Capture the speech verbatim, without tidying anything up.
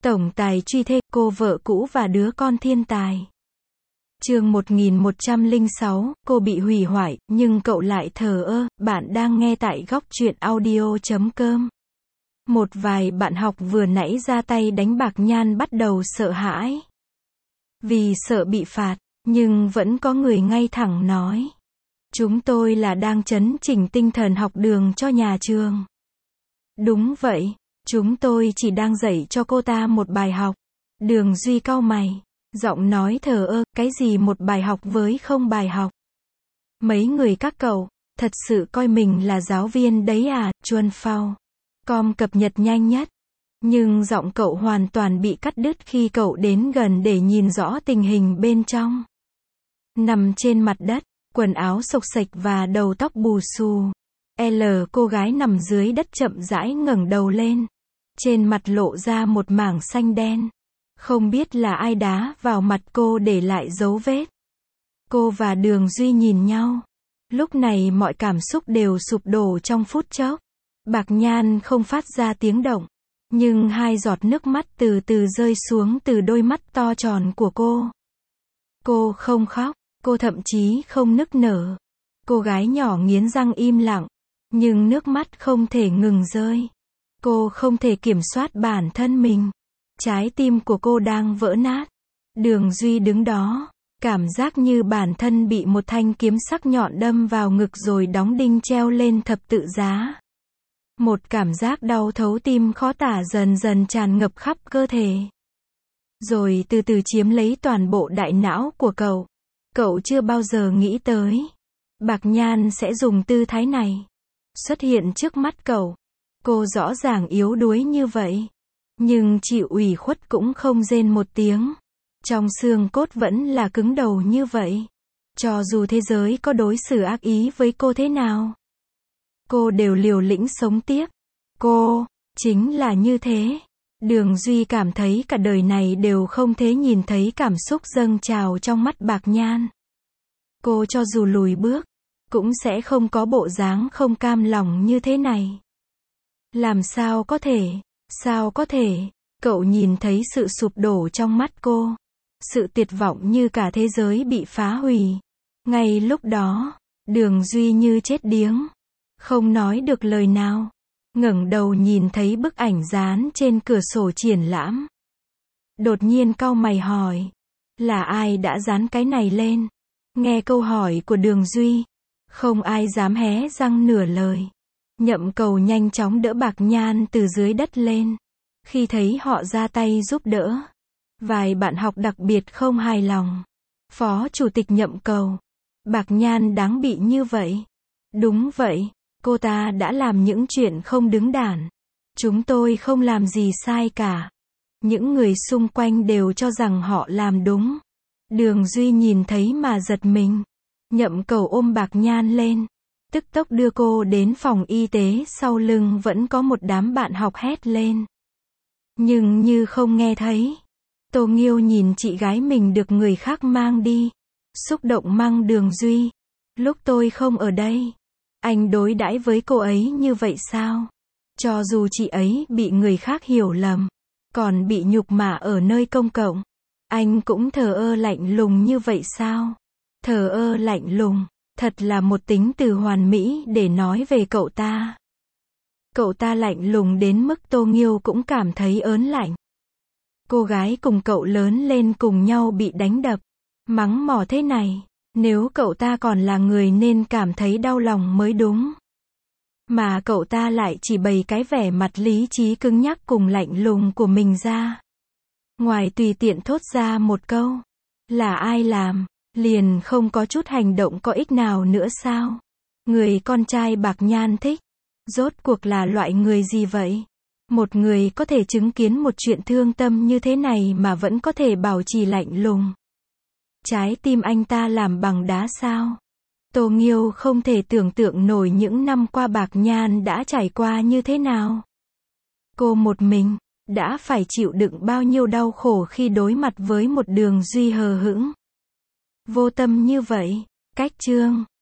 Tổng tài truy thê, cô vợ cũ và đứa con thiên tài. Chương một nghìn một trăm lẻ sáu, cô bị hủy hoại, nhưng cậu lại thờ ơ. Bạn đang nghe tại góc truyện audio chấm com. Một vài bạn học vừa nãy ra tay đánh Bạc Nhan bắt đầu sợ hãi. Vì sợ bị phạt, nhưng vẫn có người ngay thẳng nói. Chúng tôi là đang chấn chỉnh tinh thần học đường cho nhà trường. Đúng vậy, chúng tôi chỉ đang dạy cho cô ta một bài học. Đường Duy cau mày, giọng nói thờ ơ, cái gì một bài học với không bài học. Mấy người các cậu, thật sự coi mình là giáo viên đấy à, Chuân Phao. Com cập nhật nhanh nhất. Nhưng giọng cậu hoàn toàn bị cắt đứt khi cậu đến gần để nhìn rõ tình hình bên trong. Nằm trên mặt đất, quần áo xộc xệch và đầu tóc bù xù. L cô gái nằm dưới đất chậm rãi ngẩng đầu lên. Trên mặt lộ ra một mảng xanh đen. Không biết là ai đá vào mặt cô để lại dấu vết. Cô và Đường Duy nhìn nhau. Lúc này mọi cảm xúc đều sụp đổ trong phút chốc. Bạc Nhan không phát ra tiếng động. Nhưng hai giọt nước mắt từ từ rơi xuống từ đôi mắt to tròn của cô. Cô không khóc, cô thậm chí không nức nở. Cô gái nhỏ nghiến răng im lặng. Nhưng nước mắt không thể ngừng rơi. Cô không thể kiểm soát bản thân mình. Trái tim của cô đang vỡ nát. Đường Duy đứng đó, cảm giác như bản thân bị một thanh kiếm sắc nhọn đâm vào ngực rồi đóng đinh treo lên thập tự giá. Một cảm giác đau thấu tim khó tả dần dần tràn ngập khắp cơ thể. Rồi từ từ chiếm lấy toàn bộ đại não của cậu. Cậu chưa bao giờ nghĩ tới. Bạc Nhan sẽ dùng tư thái này. Xuất hiện trước mắt cậu. Cô rõ ràng yếu đuối như vậy. Nhưng chịu ủy khuất cũng không rên một tiếng. Trong xương cốt vẫn là cứng đầu như vậy. Cho dù thế giới có đối xử ác ý với cô thế nào. Cô đều liều lĩnh sống tiếp. Cô, chính là như thế. Đường Duy cảm thấy cả đời này đều không thể nhìn thấy cảm xúc dâng trào trong mắt Bạc Nhan. Cô cho dù lùi bước, cũng sẽ không có bộ dáng không cam lòng như thế này. Làm sao có thể, sao có thể, cậu nhìn thấy sự sụp đổ trong mắt cô. Sự tuyệt vọng như cả thế giới bị phá hủy. Ngay lúc đó, Đường Duy như chết điếng. Không nói được lời nào. Ngẩng đầu nhìn thấy bức ảnh dán trên cửa sổ triển lãm. Đột nhiên cau mày hỏi. Là ai đã dán cái này lên? Nghe câu hỏi của Đường Duy. Không ai dám hé răng nửa lời. Nhậm Cầu nhanh chóng đỡ Bạc Nhan từ dưới đất lên. Khi thấy họ ra tay giúp đỡ. Vài bạn học đặc biệt không hài lòng. Phó Chủ tịch Nhậm Cầu. Bạc Nhan đáng bị như vậy. Đúng vậy. Cô ta đã làm những chuyện không đứng đắn. Chúng tôi không làm gì sai cả. Những người xung quanh đều cho rằng họ làm đúng. Đường Duy nhìn thấy mà giật mình. Nhậm Cầu ôm Bạc Nhan lên. Tức tốc đưa cô đến phòng y tế, sau lưng vẫn có một đám bạn học hét lên. Nhưng như không nghe thấy. Tô Nghiêu nhìn chị gái mình được người khác mang đi. Xúc động mắng Đường Duy. Lúc tôi không ở đây. Anh đối đãi với cô ấy như vậy sao? Cho dù chị ấy bị người khác hiểu lầm. Còn bị nhục mạ ở nơi công cộng. Anh cũng thờ ơ lạnh lùng như vậy sao? Thờ ơ lạnh lùng. Thật là một tính từ hoàn mỹ để nói về cậu ta. Cậu ta lạnh lùng đến mức Tô Nghiêu cũng cảm thấy ớn lạnh. Cô gái cùng cậu lớn lên cùng nhau bị đánh đập. Mắng mỏ thế này. Nếu cậu ta còn là người nên cảm thấy đau lòng mới đúng. Mà cậu ta lại chỉ bày cái vẻ mặt lý trí cứng nhắc cùng lạnh lùng của mình ra. Ngoài tùy tiện thốt ra một câu. Là ai làm? Liền không có chút hành động có ích nào nữa sao? Người con trai Bạc Nhan thích. Rốt cuộc là loại người gì vậy? Một người có thể chứng kiến một chuyện thương tâm như thế này mà vẫn có thể bảo trì lạnh lùng. Trái tim anh ta làm bằng đá sao? Tô Nghiêu không thể tưởng tượng nổi những năm qua Bạc Nhan đã trải qua như thế nào. Cô một mình, đã phải chịu đựng bao nhiêu đau khổ khi đối mặt với một Đường Duy hờ hững. Vô tâm như vậy. Cách chương